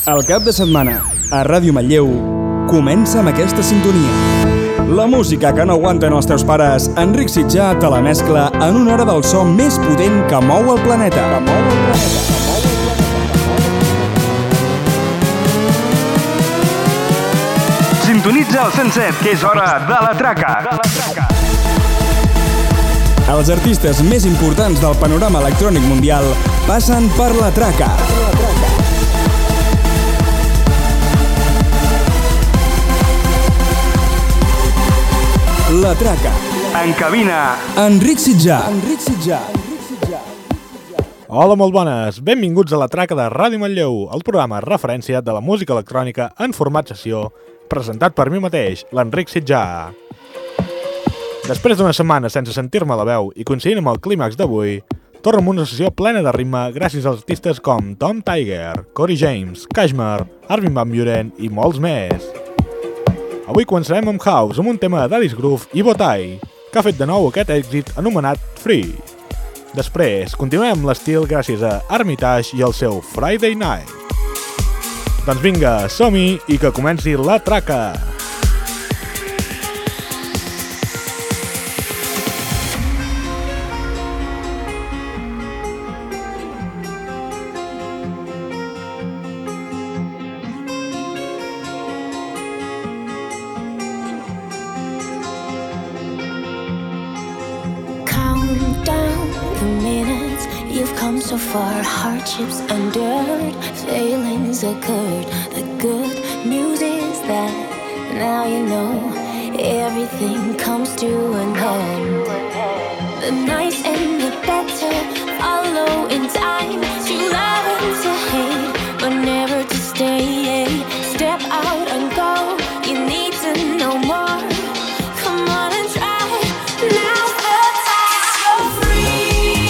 El cap de setmana, a Ràdio Manlleu, comença amb aquesta sintonia. La música que no aguanten els teus pares, Enric Sitjà te la mescla en una hora del so més potent que mou el planeta. Sintonitza el 107, que és hora de la traca. Els artistes més importants del panorama electrònic mundial passen per la traca. La traca. En cabina, Enric Sitjà. Hola, molt bones. Benvinguts a la traca de Ràdio Manlleu, el programa referència de la música electrònica en format sessió, presentat per mi mateix, l'Enric Sitjà. Després d'una setmana sense sentir-me la veu i coincidint amb el clímax d'avui, torno amb una sessió plena de ritme gràcies als artistes com Tom Tiger, Corey James, Kashmir, Armin van Buuren i molts més. Avui començarem amb House, amb un tema d'Alice Groove i Botai, que ha fet de nou aquest èxit anomenat Free. Després, continuem amb l'estil gràcies a Armitage i el seu Friday Night. Doncs vinga, som-hi i que comenci la traca! So far, hardships endured, failings occurred. The good news is that now you know everything comes to an end. The nice and the better follow in time. To love and to hate, but never to stay. Step out and go, you need to know more. Come on and try, now's the time. You're free.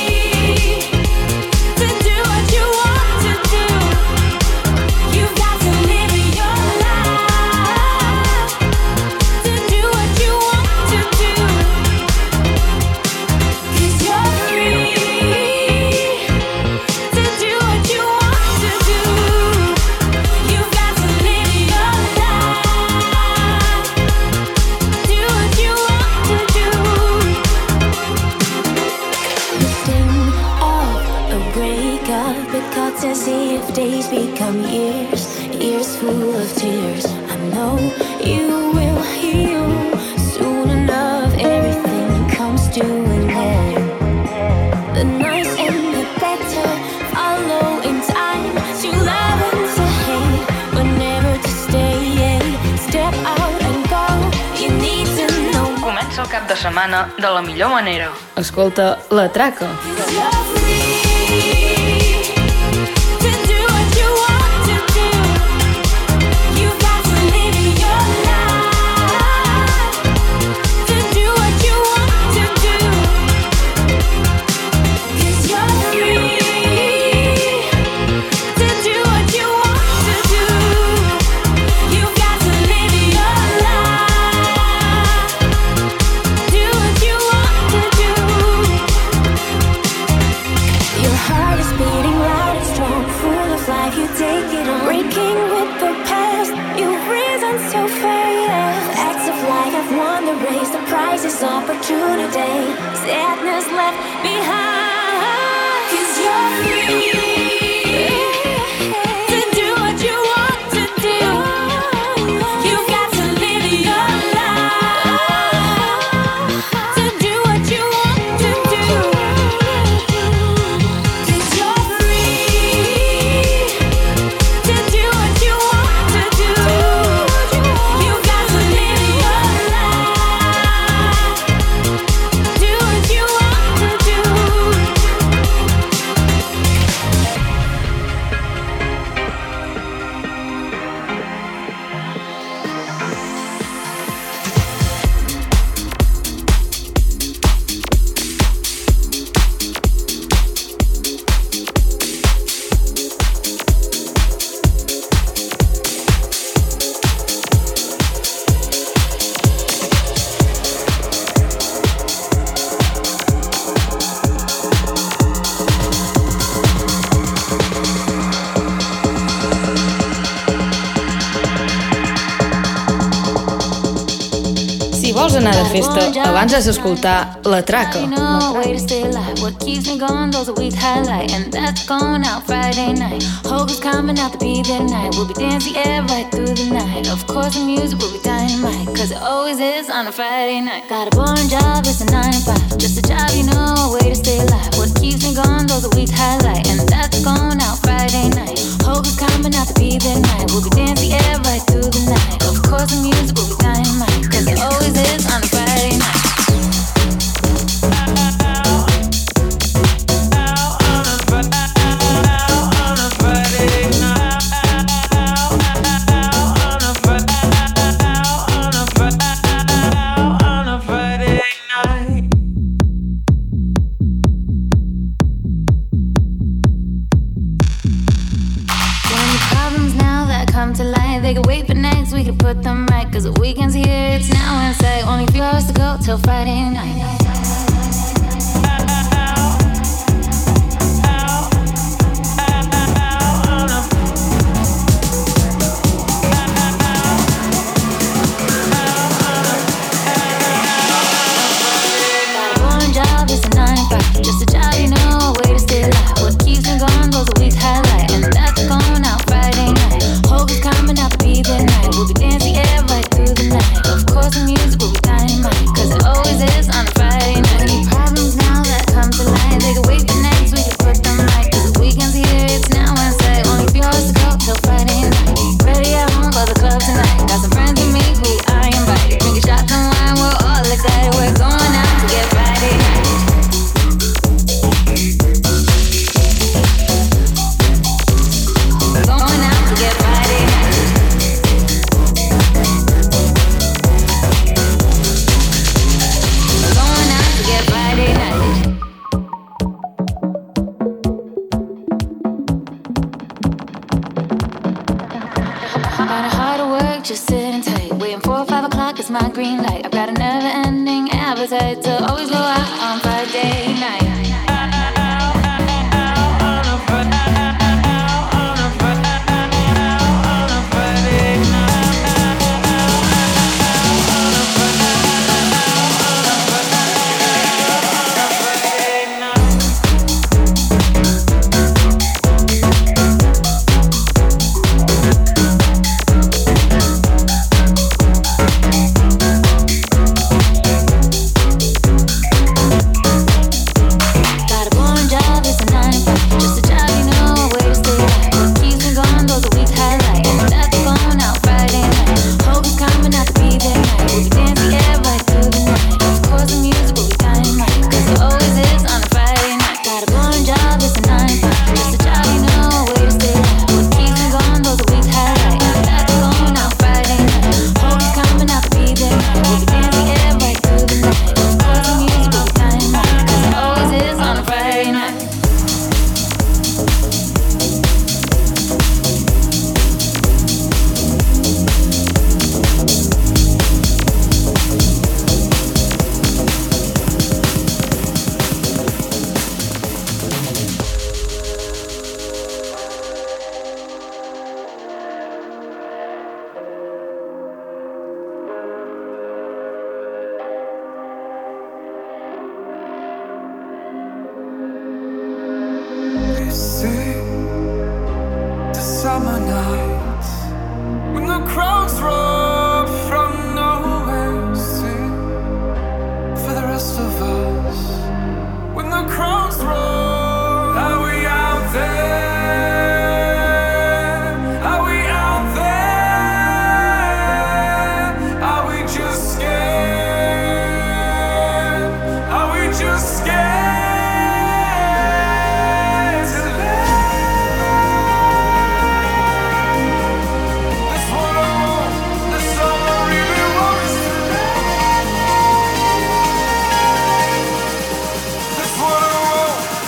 As if days become years, years full of tears. I know you will heal soon enough. Everything comes to an end. The nice and the better follow in time. To love and to hate, but never to stay. Step out and go, you need to know. Comença el cap de setmana de la millor manera. Escolta La Traca. Opportunity, sadness left behind. 'Cause you're free to do what you want to do. You've got to live your life to do what you want to do. 'Cause you're free to do what you want to do. You've got to live your life. Do what you want to do. vols anar de festa, abans has d'escoltar La Traca. What keeps me going, those a week highlight, and that's going out Friday night. Hogan's coming out to be there night. We'll be dancing air right through the night. Of course the music will be dynamite, cause it always is on a Friday night. Got a boring job, it's a 9 to 5. Just a job, you know, a way to stay alive. What keeps me going, those a week highlight, and that's going out Friday night. Hogan's coming out to be there night. We'll be dancing air right through the night. Of course the music will be dynamite, cause it always is on a Friday night. Put them right, cause the weekend's here, it's now in sight. Only 3 hours to go till Friday night. My green light. I've got a never-ending appetite to always go out on Friday night. Summer nights when the crowds roll from nowhere, sing for the rest of us. When the crowds roll, are we out there? Are we out there? Are we just scared? Are we just scared? What I want.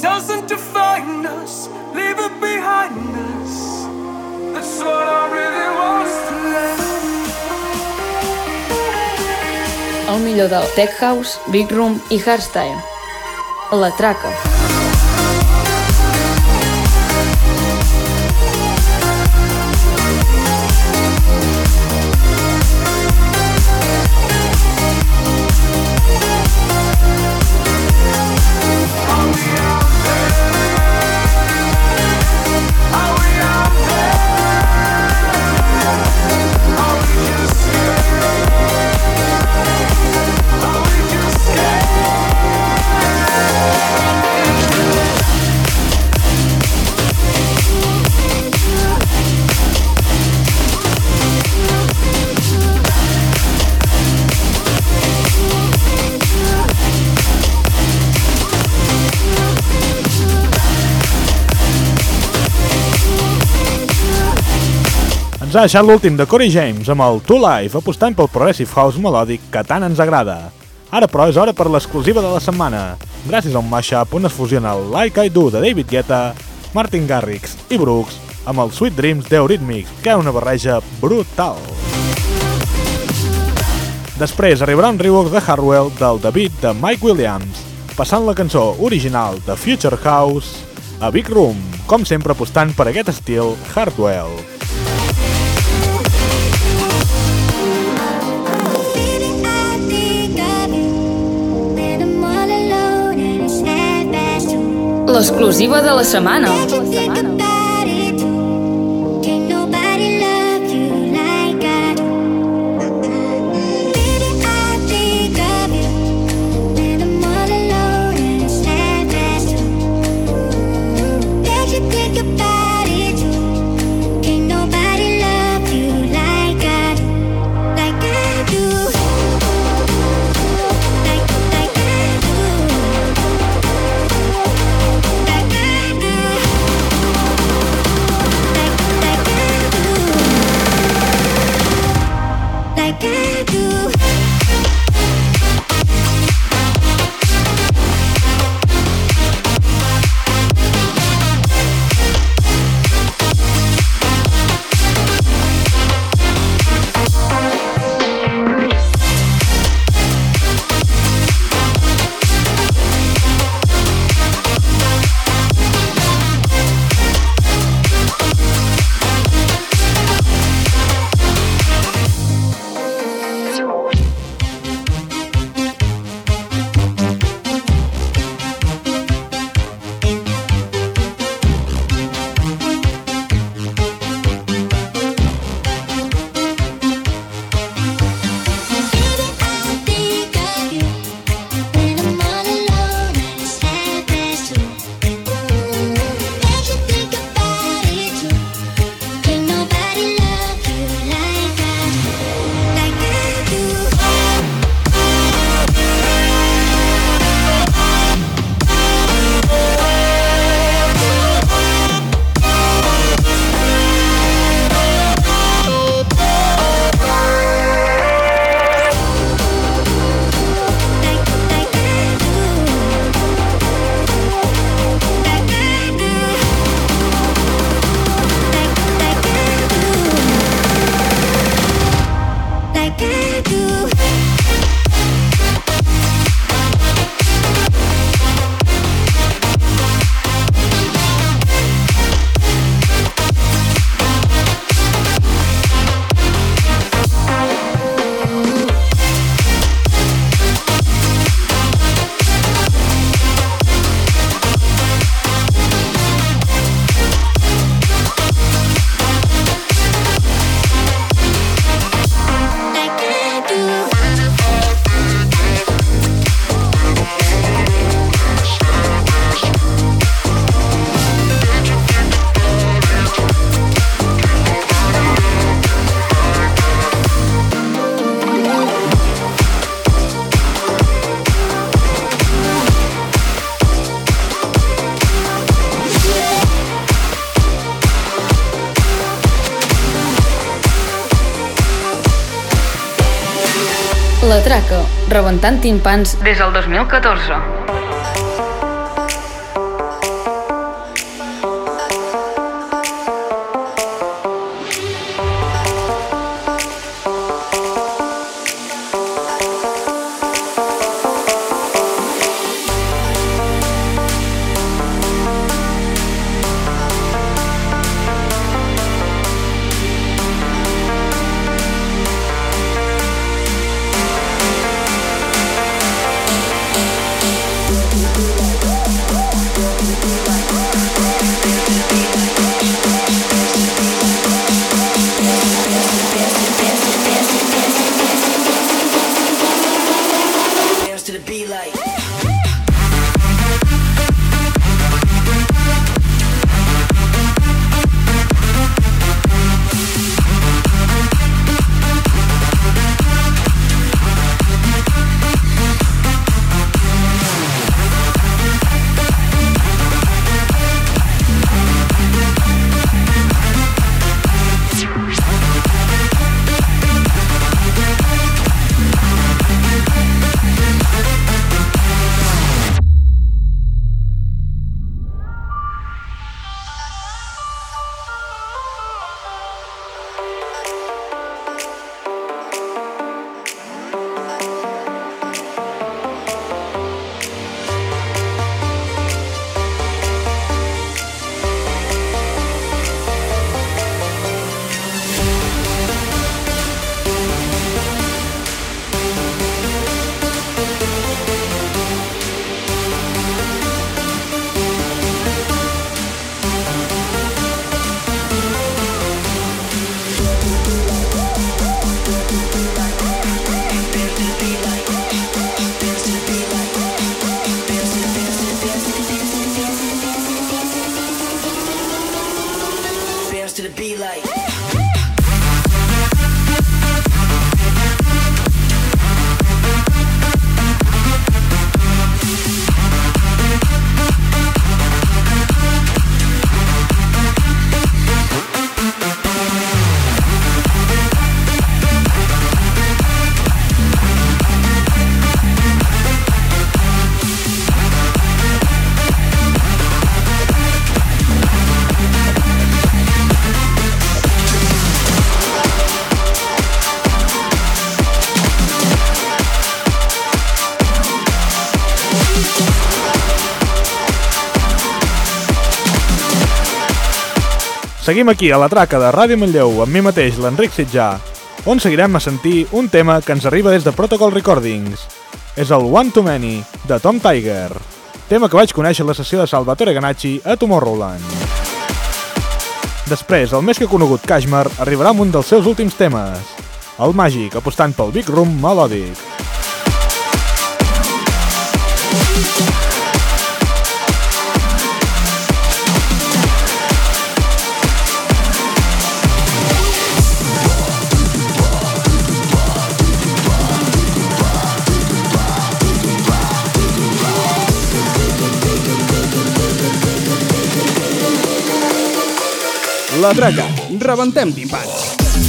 doesn't define us, leave it behind us. That's what I really want to live. El millor del Tech House, Big Room i Hardstyle. La Traca. Ens ha deixat l'últim de Corey James amb el To Life, apostant pel Progressive House melòdic que tant ens agrada. Ara, però, és hora per l'exclusiva de la setmana, gràcies a un mashup on es fusiona el Like I Do de David Guetta, Martin Garrix i Brooks amb el Sweet Dreams d'Eurythmics, que és una barreja brutal. Després arribarà un remix de Hardwell del David de Mike Williams, passant la cançó original de Future House a Big Room, com sempre apostant per aquest estil Hardwell. L'exclusiva de la setmana. La Traca, rebentant timpans des del 2014. Seguim aquí a la traca de Ràdio Manlleu amb mi mateix, l'Enric Sitjà, on seguirem a sentir un tema que ens arriba des de Protocol Recordings. És el One Too Many, de Tom Tiger, tema que vaig conèixer a la sessió de Salvatore Ganacci a Tomorrowland. Després, el més que conegut Kashmir arribarà amb un dels seus últims temes, el Màgic, apostant pel Big Room melòdic. La Traca, rebentem timpans.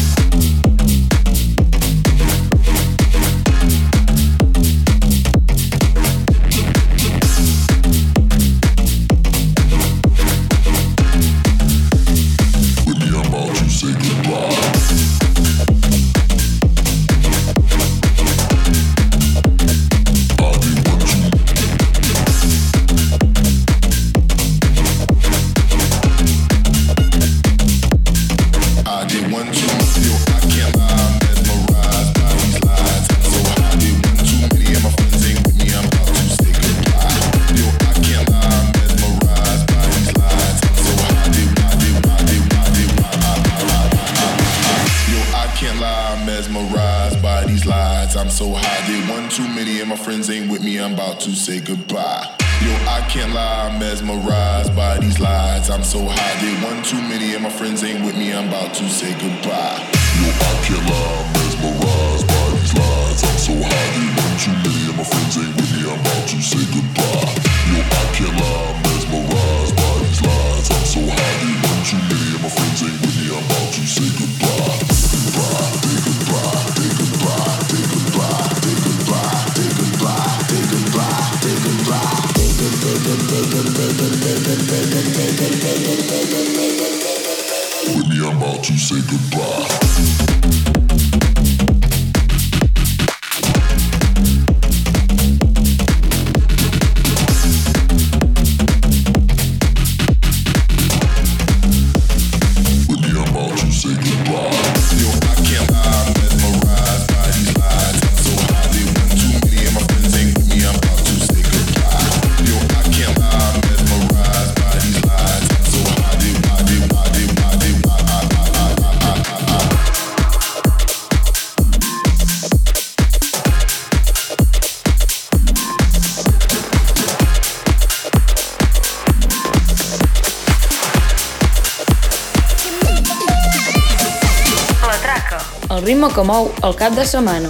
Say goodbye. Yo, I can't lie, I'm mesmerized by these lights. I'm so high, they one too many, and my friends ain't with me. I'm about to say goodbye. Yo, I can't lie, I'm mesmerized by these lights. I'm so high, they one too many, and my friends ain't with me. I'm about to say goodbye. Yo, I can't lie, I'm mesmerized by these lights. I'm so high, they one too many, and my friends ain't with me. I'm about to say goodbye. Goodbye, say goodbye, say goodbye, say goodbye, say goodbye, say goodbye, say goodbye. With me, I'm about to say goodbye. El ritme que mou el cap de setmana.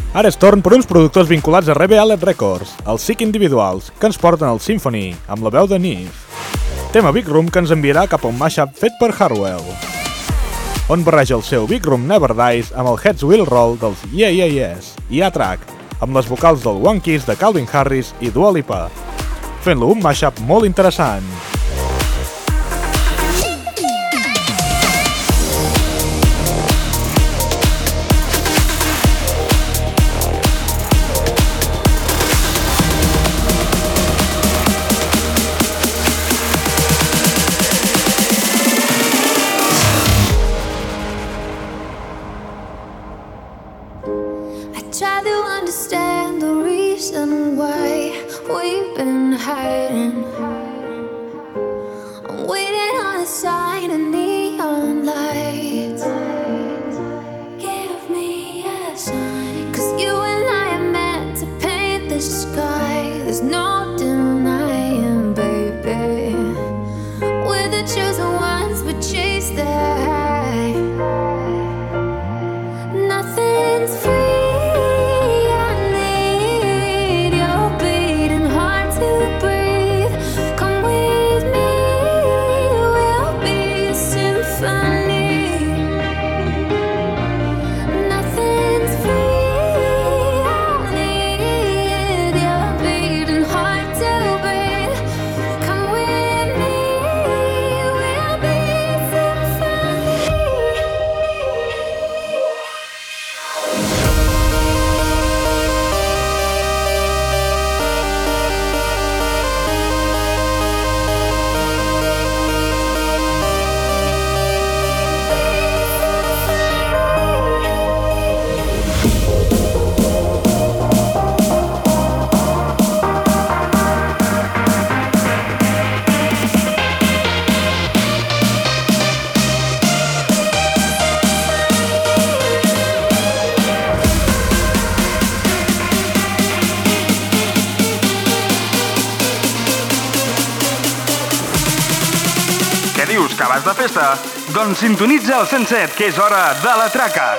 Ara és torn per uns productors vinculats a Rebel Alert Records, els Sick Individuals, que ens porten el Symphony, amb la veu de Neve. Tema Big Room que ens enviarà cap a un mashup fet per Harwell, on barreja el seu Big Room Never Dies amb el Heads Will Roll dels Yeah Yeah Yes i A-Track, amb les vocals del One Kiss de Calvin Harris i Dua Lipa, fent-lo un mashup molt interessant. Try to understand the reason why we've been hiding. I'm waiting on a sign of neon lights. Give me a sign, 'cause you and I are meant to paint the sky. There's no denying, baby. We're the chosen ones, we chase the high. Nothing's free. Que vas de festa? Doncs sintonitza el 107, que és hora de la traca.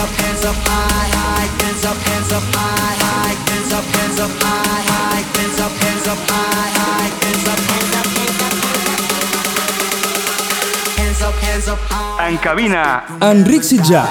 hands up high, high, hands up high, high, hands up high, high, hands up high, high, hands up high. En cabina, Enric Sitjà.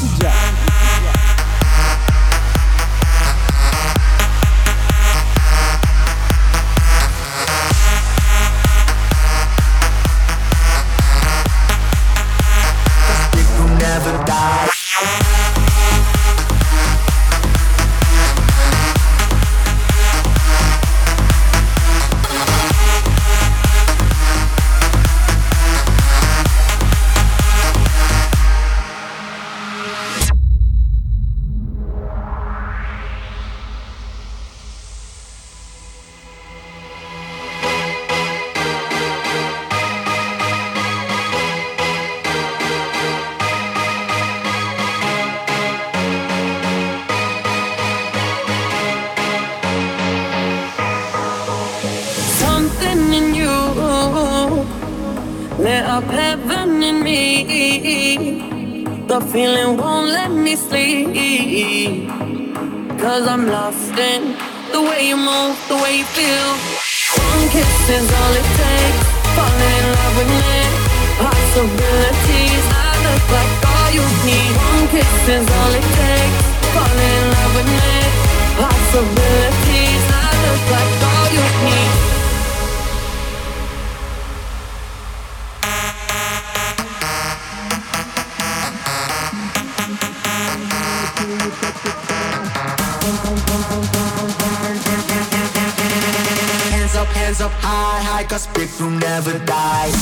Lit up heaven in me. The feeling won't let me sleep. 'Cause I'm lost in the way you move, the way you feel. One kiss is all it takes. Falling in love with me. Possibilities, I look like all you need. One kiss is all it takes. Falling in love with me. Possibilities, I look like all you need. Hands up high, high, 'cause big room never dies.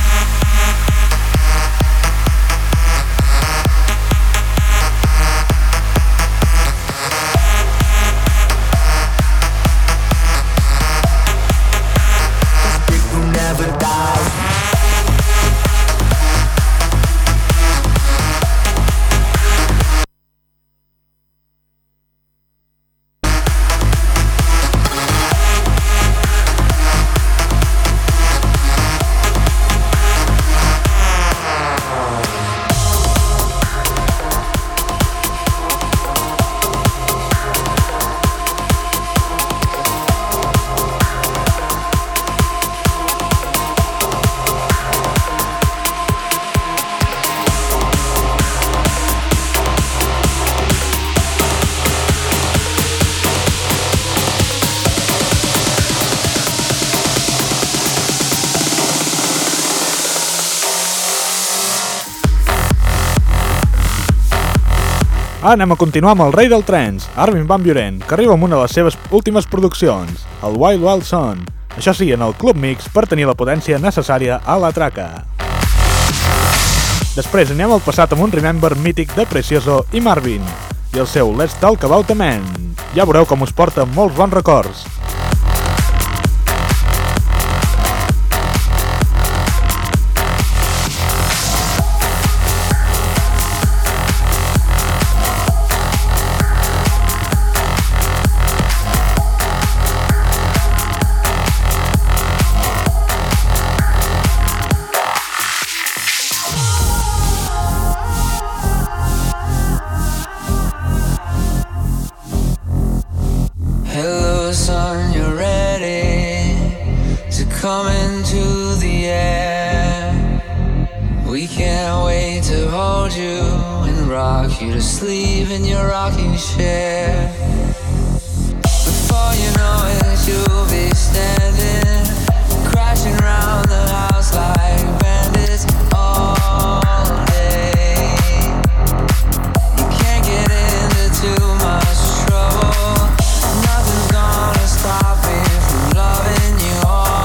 Anem a continuar amb el rei del trance, Armin van Buuren, que arriba amb una de les seves últimes produccions, el Wild Wild Son. Això sí, en el Club Mix per tenir la potència necessària a la traca. Després anem al passat amb un remember mític de Precioso i Marvin, i el seu Let's Talk About a Man. Ja veureu com us porta molts bons records. Come into the air. We can't wait to hold you and rock you to sleep in your rocking chair. Before you know it, you'll be standing, crashing round the house like bandits all day. You can't get into too much trouble. Nothing's gonna stop me from loving you all.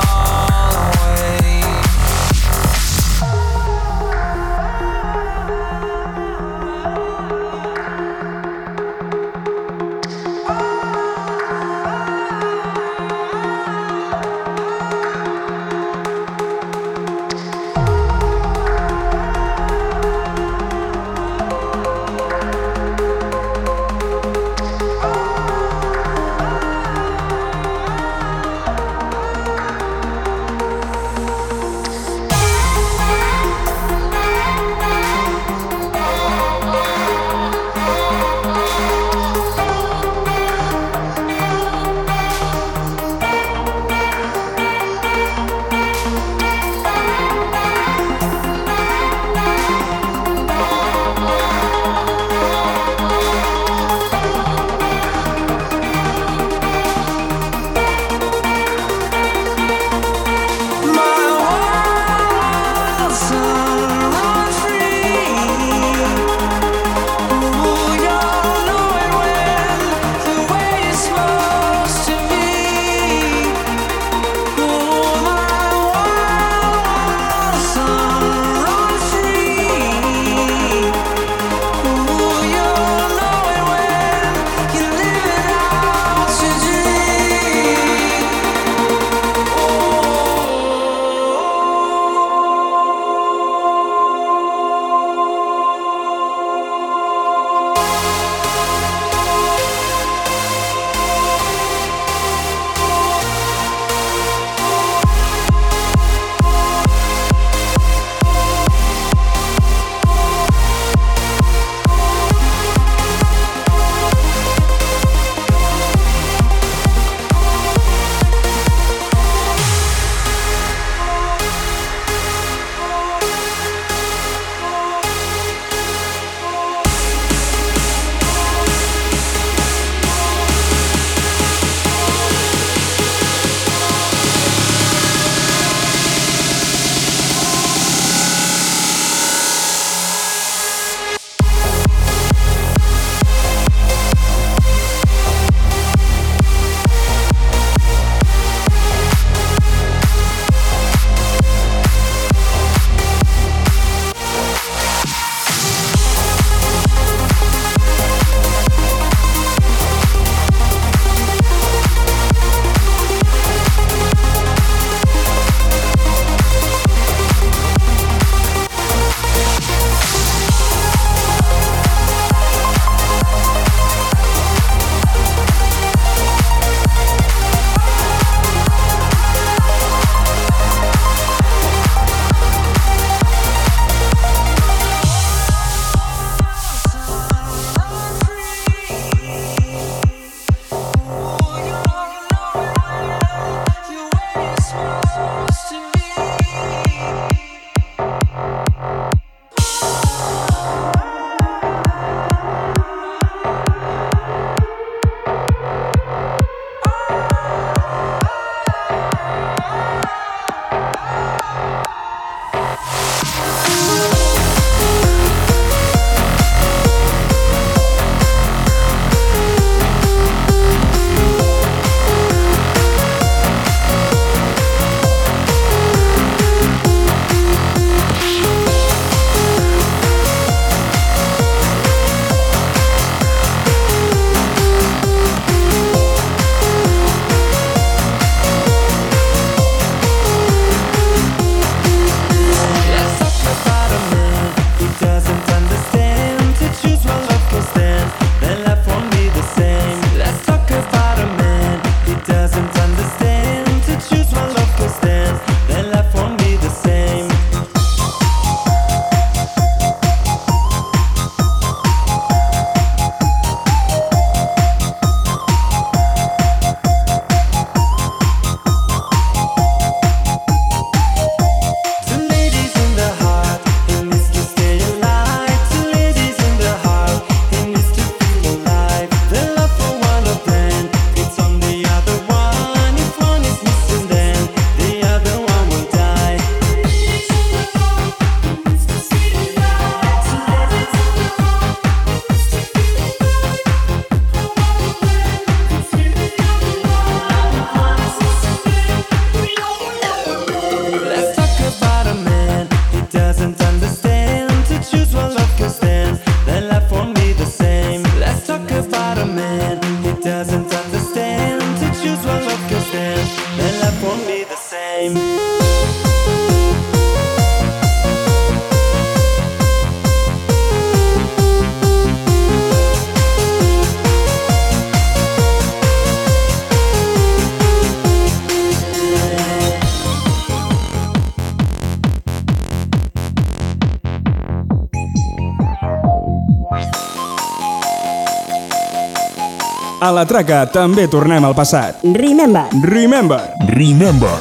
A la traca també tornem al passat. Remember. Remember. Remember.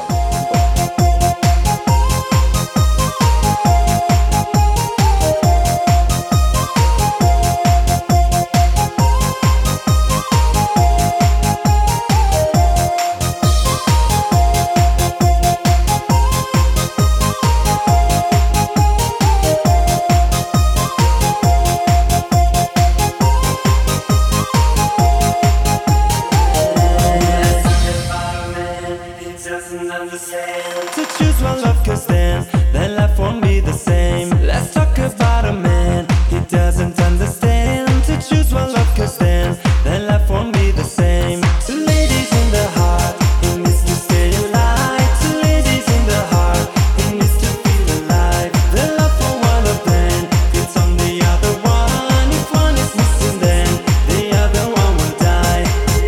To choose one love can stand, then life won't be the same. Let's talk about a man he doesn't understand. To choose one love can stand, then life won't be the same. Two ladies in the heart, he needs to stay alive. Two ladies in the heart, he needs to feel alive. The love for one of them fits on the other one. If one is missing, then the other one will die.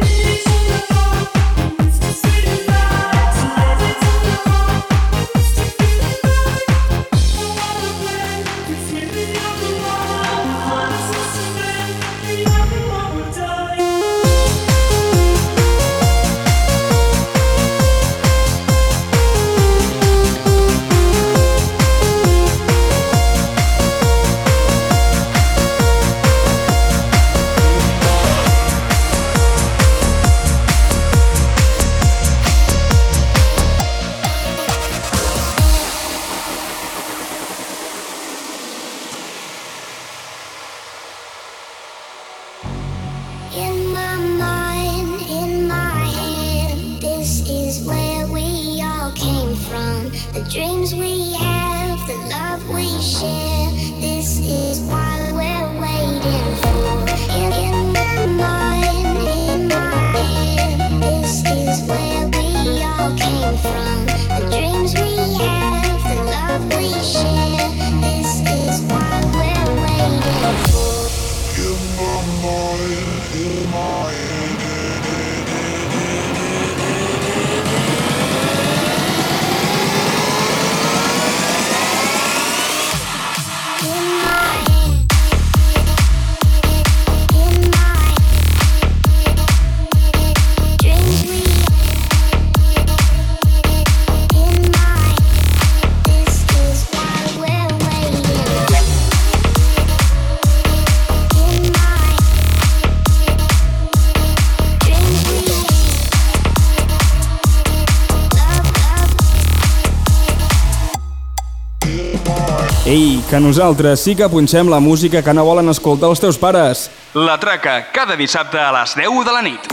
In my mind, in my head, this is where we all came from. The dreams we have, the love we share, this is what we're waiting for. In my mind, in my head, this is where we all came from. The dreams we have, the love we share, this is what we're waiting for. In my Ei, que nosaltres sí que punxem la música que no volen escoltar els teus pares. La Traca, cada dissabte a les 10 de la nit.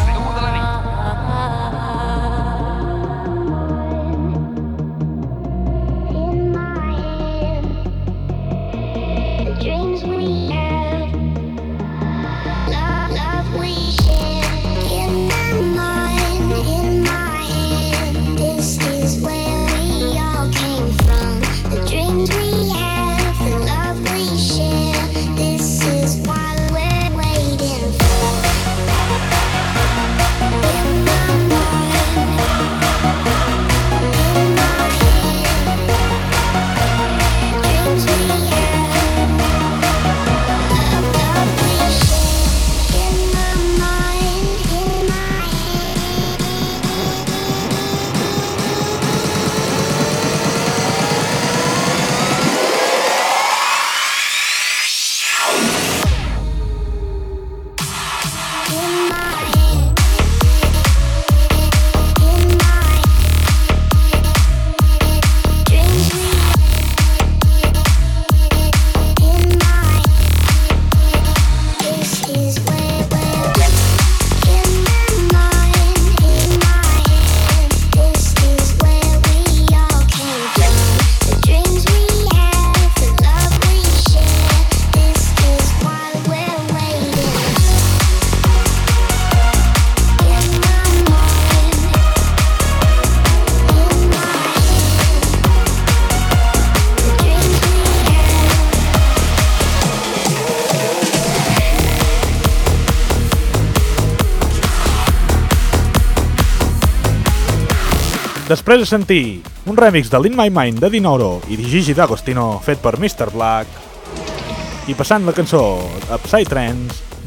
Després de sentir un remix de l'In My Mind de Dinoro i de Gigi D'Agostino fet per Mr. Black i passant la cançó Upside Trance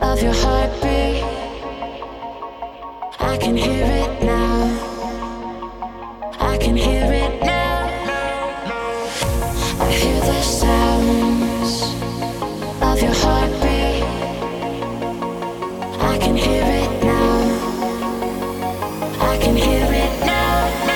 of your heartbeat. I can hear it now. I can hear it now. I hear the sounds of your heartbeat. I can hear it now. I can hear it now.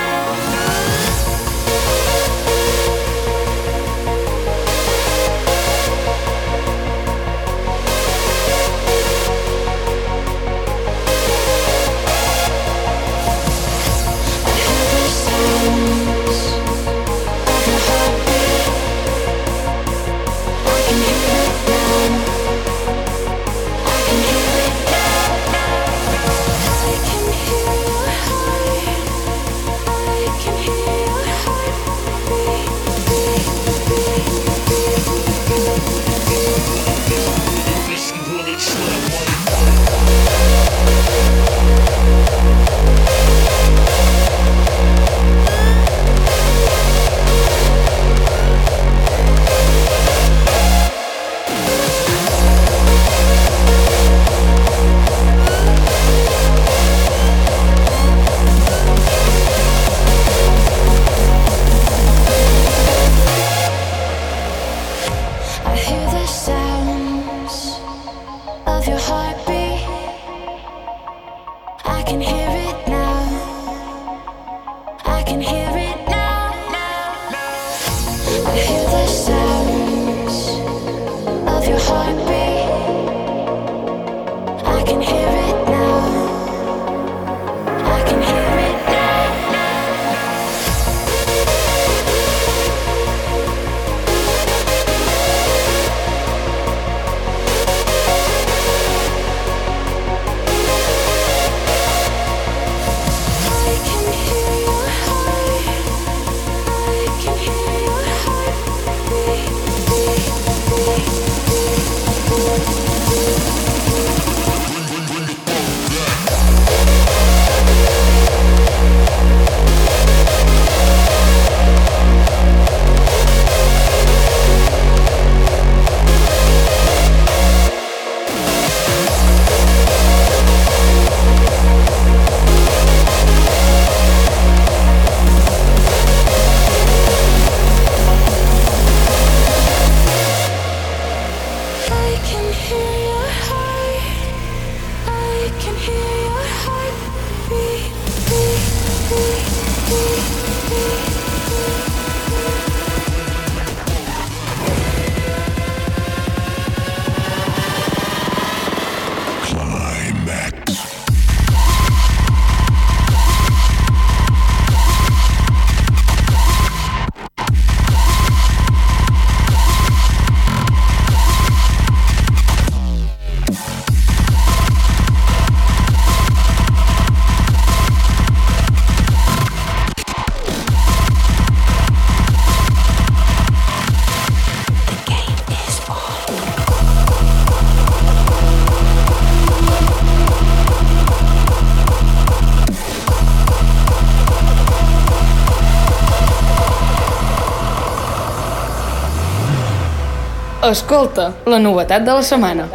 Escolta la novetat de la setmana.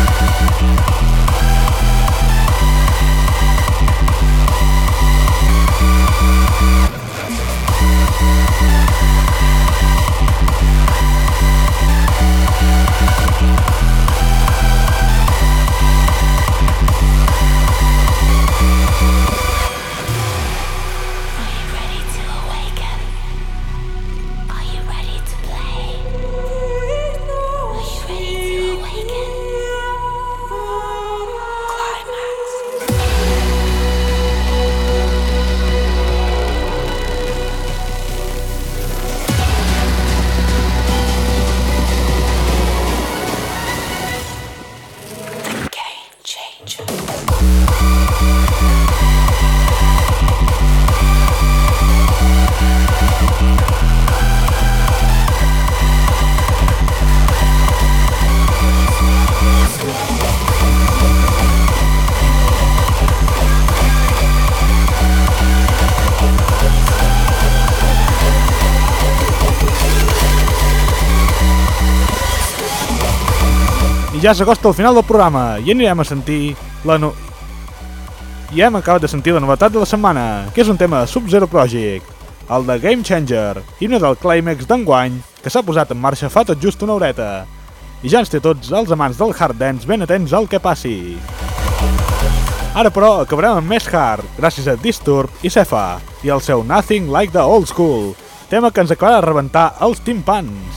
Ja s'acosta el final del programa i anirem a sentir I hem acabat de sentir la novetat de la setmana, que és un tema Sub-Zero Project, el de Game Changer, himne del clímax d'enguany, que s'ha posat en marxa fa tot just una horeta. I ja ens té tots els amants del hard dance ben atents al que passi. Ara però acabarem amb més hard, gràcies a Disturb i Cefa, i el seu Nothing Like the Old School, tema que ens acabarà de rebentar els timpans.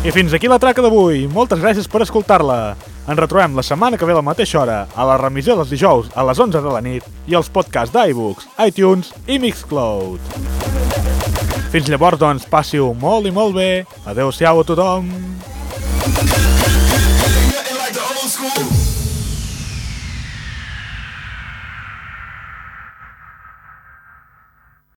I fins aquí la traca d'avui. Moltes gràcies per escoltar-la. Ens retrobem la setmana que ve a la mateixa hora, a la remissió dels dijous a les 11 de la nit i als podcasts d'iBooks, iTunes i Mixcloud. Fins llavors, doncs, passi-ho molt i molt bé. Adéu-siau a tothom.